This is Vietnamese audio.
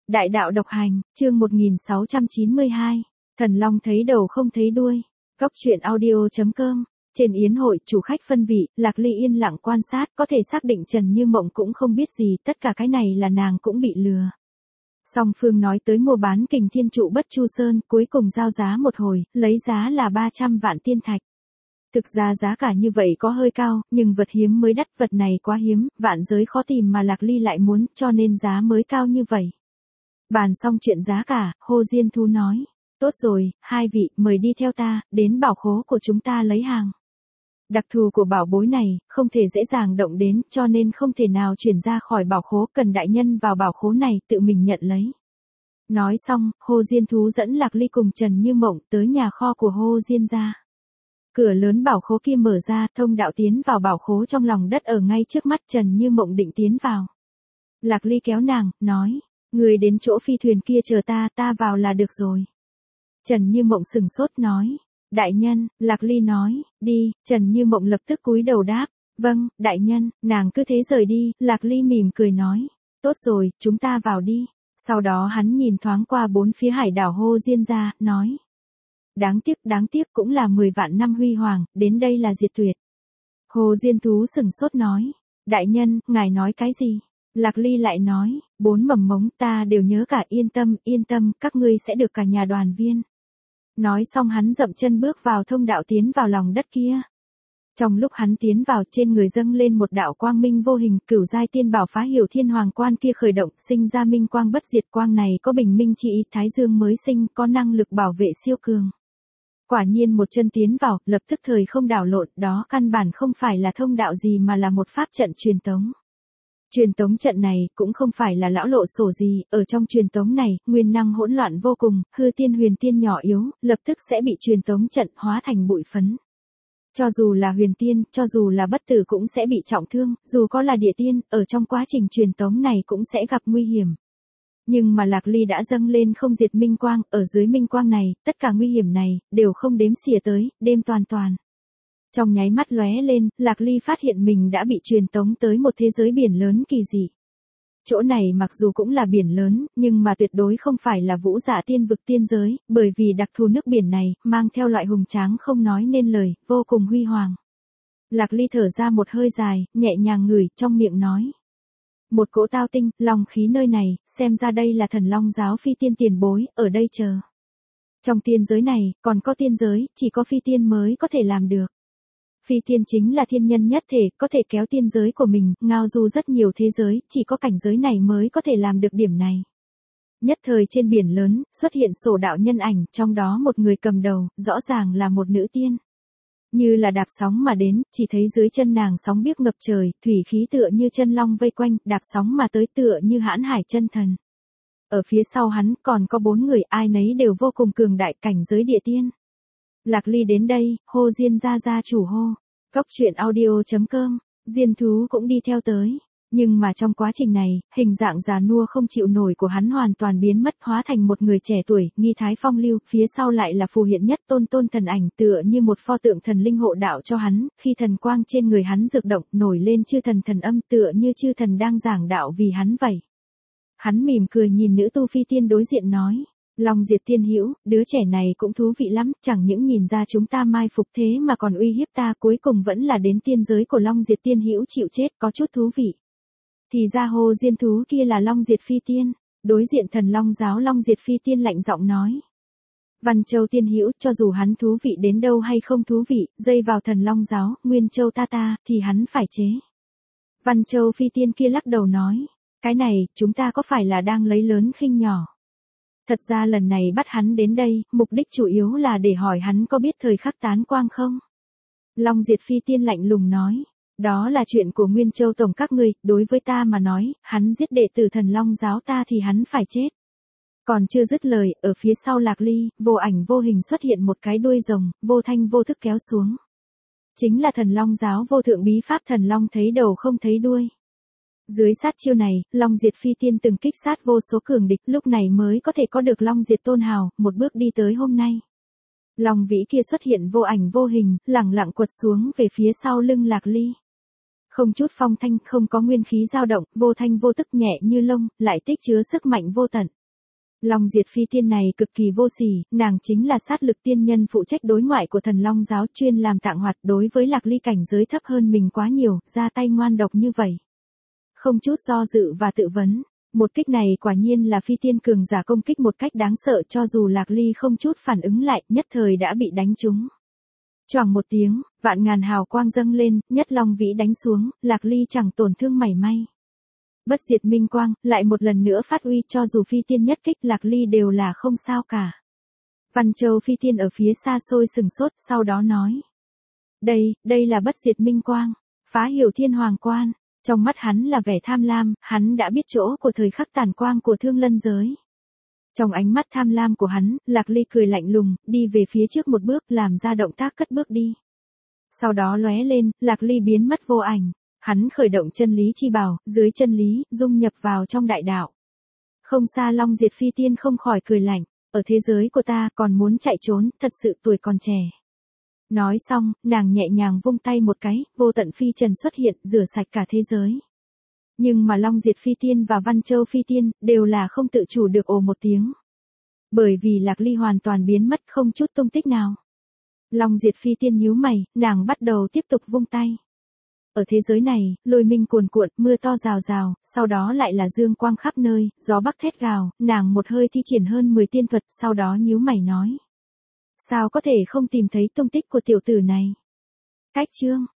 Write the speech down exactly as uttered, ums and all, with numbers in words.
Đại đạo độc hành, chương một nghìn sáu trăm chín mươi hai. Thần Long thấy đầu không thấy đuôi. Góc truyện audio chấm com. Trên yến hội, chủ khách phân vị, Lạc Ly yên lặng quan sát, có thể xác định Trần Như Mộng cũng không biết gì, tất cả cái này là nàng cũng bị lừa. Song phương nói tới mua bán Kình Thiên Trụ Bất Chu Sơn, cuối cùng giao giá một hồi, lấy giá là ba trăm vạn tiên thạch. Thực ra giá cả như vậy có hơi cao, nhưng vật hiếm mới đắt, vật này quá hiếm, vạn giới khó tìm mà Lạc Ly lại muốn, cho nên giá mới cao như vậy. Bàn xong chuyện giá cả, Hồ Diên Thú nói, tốt rồi, hai vị, mời đi theo ta, đến bảo khố của chúng ta lấy hàng. Đặc thù của bảo bối này, không thể dễ dàng động đến, cho nên không thể nào chuyển ra khỏi bảo khố, cần đại nhân vào bảo khố này tự mình nhận lấy. Nói xong, Hồ Diên Thú dẫn Lạc Ly cùng Trần Như Mộng tới nhà kho của Hồ Diên gia. Cửa lớn bảo khố kia mở ra, thông đạo tiến vào bảo khố trong lòng đất ở ngay trước mắt. Trần Như Mộng định tiến vào. Lạc Ly kéo nàng, nói, người đến chỗ phi thuyền kia chờ ta, ta vào là được rồi. Trần Như Mộng sừng sốt nói, đại nhân. Lạc Ly nói, đi. Trần Như Mộng lập tức cúi đầu đáp, vâng, đại nhân. Nàng cứ thế rời đi. Lạc Ly mỉm cười nói, tốt rồi, chúng ta vào đi. Sau đó hắn nhìn thoáng qua bốn phía hải đảo Hồ Diên gia, nói, đáng tiếc, đáng tiếc cũng là mười vạn năm huy hoàng, đến đây là diệt tuyệt. Hồ Diên Thú sừng sốt nói, đại nhân, ngài nói cái gì? Lạc Ly lại nói, bốn mầm mống ta đều nhớ cả, yên tâm, yên tâm, các ngươi sẽ được cả nhà đoàn viên. Nói xong hắn dậm chân bước vào thông đạo tiến vào lòng đất kia. Trong lúc hắn tiến vào, trên người dâng lên một đạo quang minh vô hình, cửu giai tiên bảo Phá Hiểu Thiên Hoàng Quan kia khởi động, sinh ra minh quang bất diệt. Quang này có bình minh chi ý, thái dương mới sinh, có năng lực bảo vệ siêu cường. Quả nhiên một chân tiến vào, lập tức thời không đảo lộn, đó căn bản không phải là thông đạo gì mà là một pháp trận truyền tống. Truyền tống trận này cũng không phải là lão lộ sổ gì, ở trong truyền tống này, nguyên năng hỗn loạn vô cùng, hư tiên huyền tiên nhỏ yếu, lập tức sẽ bị truyền tống trận hóa thành bụi phấn. Cho dù là huyền tiên, cho dù là bất tử cũng sẽ bị trọng thương, dù có là địa tiên, ở trong quá trình truyền tống này cũng sẽ gặp nguy hiểm. Nhưng mà Lạc Ly đã dâng lên không diệt minh quang, ở dưới minh quang này, tất cả nguy hiểm này, đều không đếm xỉa tới, đêm toàn toàn. Trong nháy mắt lóe lên, Lạc Ly phát hiện mình đã bị truyền tống tới một thế giới biển lớn kỳ dị. Chỗ này mặc dù cũng là biển lớn, nhưng mà tuyệt đối không phải là vũ dạ tiên vực tiên giới, bởi vì đặc thù nước biển này, mang theo loại hùng tráng không nói nên lời, vô cùng huy hoàng. Lạc Ly thở ra một hơi dài, nhẹ nhàng ngửi, trong miệng nói. Một cỗ tao tinh, long khí nơi này, xem ra đây là thần long giáo phi tiên tiền bối, ở đây chờ. Trong tiên giới này, còn có tiên giới, chỉ có phi tiên mới có thể làm được. Phi tiên chính là thiên nhân nhất thể, có thể kéo tiên giới của mình, ngao du rất nhiều thế giới, chỉ có cảnh giới này mới có thể làm được điểm này. Nhất thời trên biển lớn, xuất hiện sổ đạo nhân ảnh, trong đó một người cầm đầu, rõ ràng là một nữ tiên. Như là đạp sóng mà đến, chỉ thấy dưới chân nàng sóng biếc ngập trời, thủy khí tựa như chân long vây quanh, đạp sóng mà tới tựa như hãn hải chân thần. Ở phía sau hắn còn có bốn người, ai nấy đều vô cùng cường đại, cảnh giới địa tiên. Lạc Ly đến đây, Hồ Diên gia gia chủ hô. Góc truyện audio chấm com, Diên Thú cũng đi theo tới. Nhưng mà trong quá trình này, hình dạng già nua không chịu nổi của hắn hoàn toàn biến mất, hóa thành một người trẻ tuổi, nghi thái phong lưu, phía sau lại là phù hiện nhất tôn tôn thần ảnh, tựa như một pho tượng thần linh hộ đạo cho hắn, khi thần quang trên người hắn rực động, nổi lên chư thần thần âm, tựa như chư thần đang giảng đạo vì hắn vậy. Hắn mỉm cười nhìn nữ tu phi tiên đối diện nói, Long Diệt Tiên Hữu, đứa trẻ này cũng thú vị lắm, chẳng những nhìn ra chúng ta mai phục thế mà còn uy hiếp ta, cuối cùng vẫn là đến tiên giới của Long Diệt Tiên Hữu chịu chết, có chút thú vị. Thì ra Hồ Diên Thú kia là Long Diệt Phi Tiên. Đối diện thần Long giáo Long Diệt Phi Tiên lạnh giọng nói, Văn Châu Tiên Hữu, cho dù hắn thú vị đến đâu hay không thú vị, dây vào thần Long giáo, Nguyên Châu ta ta, thì hắn phải chế. Văn Châu Phi Tiên kia lắc đầu nói, cái này, chúng ta có phải là đang lấy lớn khinh nhỏ? Thật ra lần này bắt hắn đến đây, mục đích chủ yếu là để hỏi hắn có biết thời khắc tán quang không? Long Diệt Phi Tiên lạnh lùng nói, đó là chuyện của Nguyên Châu tổng các ngươi, đối với ta mà nói, hắn giết đệ tử thần Long giáo ta thì hắn phải chết. Còn chưa dứt lời, ở phía sau Lạc Ly, vô ảnh vô hình xuất hiện một cái đuôi rồng, vô thanh vô thức kéo xuống. Chính là thần Long giáo vô thượng bí pháp thần Long thấy đầu không thấy đuôi. Dưới sát chiêu này, Long Diệt Phi Tiên từng kích sát vô số cường địch, lúc này mới có thể có được Long Diệt Tôn hào, một bước đi tới hôm nay. Long vĩ kia xuất hiện vô ảnh vô hình, lẳng lặng quật xuống về phía sau lưng Lạc Ly. Không chút phong thanh, không có nguyên khí dao động, vô thanh vô tức nhẹ như lông, lại tích chứa sức mạnh vô tận. Long Diệt Phi tiên này cực kỳ vô sỉ, nàng chính là sát lực tiên nhân phụ trách đối ngoại của thần Long giáo, chuyên làm tạng hoạt, đối với Lạc Ly cảnh giới thấp hơn mình quá nhiều, ra tay ngoan độc như vậy. Không chút do dự và tự vấn, một kích này quả nhiên là phi tiên cường giả công kích một cách đáng sợ, cho dù Lạc Ly không chút phản ứng lại, nhất thời đã bị đánh trúng. Choảng một tiếng, vạn ngàn hào quang dâng lên, nhất long vĩ đánh xuống, Lạc Ly chẳng tổn thương mảy may. Bất diệt minh quang, lại một lần nữa phát uy, cho dù phi tiên nhất kích Lạc Ly đều là không sao cả. Văn Châu phi tiên ở phía xa xôi sừng sốt, sau đó nói. Đây, đây là bất diệt minh quang, phá hiểu thiên hoàng quan. Trong mắt hắn là vẻ tham lam, hắn đã biết chỗ của thời khắc tàn quang của thương lân giới. Trong ánh mắt tham lam của hắn, Lạc Ly cười lạnh lùng, đi về phía trước một bước, làm ra động tác cất bước đi. Sau đó lóe lên, Lạc Ly biến mất vô ảnh. Hắn khởi động chân lý chi bảo, dưới chân lý, dung nhập vào trong đại đạo. Không xa Long Diệt Phi tiên không khỏi cười lạnh, ở thế giới của ta còn muốn chạy trốn, thật sự tuổi còn trẻ. Nói xong, nàng nhẹ nhàng vung tay một cái, vô tận phi trần xuất hiện, rửa sạch cả thế giới. Nhưng mà Long Diệt Phi tiên và Văn Châu Phi tiên, đều là không tự chủ được ồ một tiếng. Bởi vì Lạc Ly hoàn toàn biến mất không chút tung tích nào. Long Diệt Phi tiên nhíu mày, nàng bắt đầu tiếp tục vung tay. Ở thế giới này, lôi minh cuồn cuộn, mưa to rào rào, sau đó lại là dương quang khắp nơi, gió bắc thét gào, nàng một hơi thi triển hơn mười tiên thuật, sau đó nhíu mày nói. Sao có thể không tìm thấy tung tích của tiểu tử này? Cách chương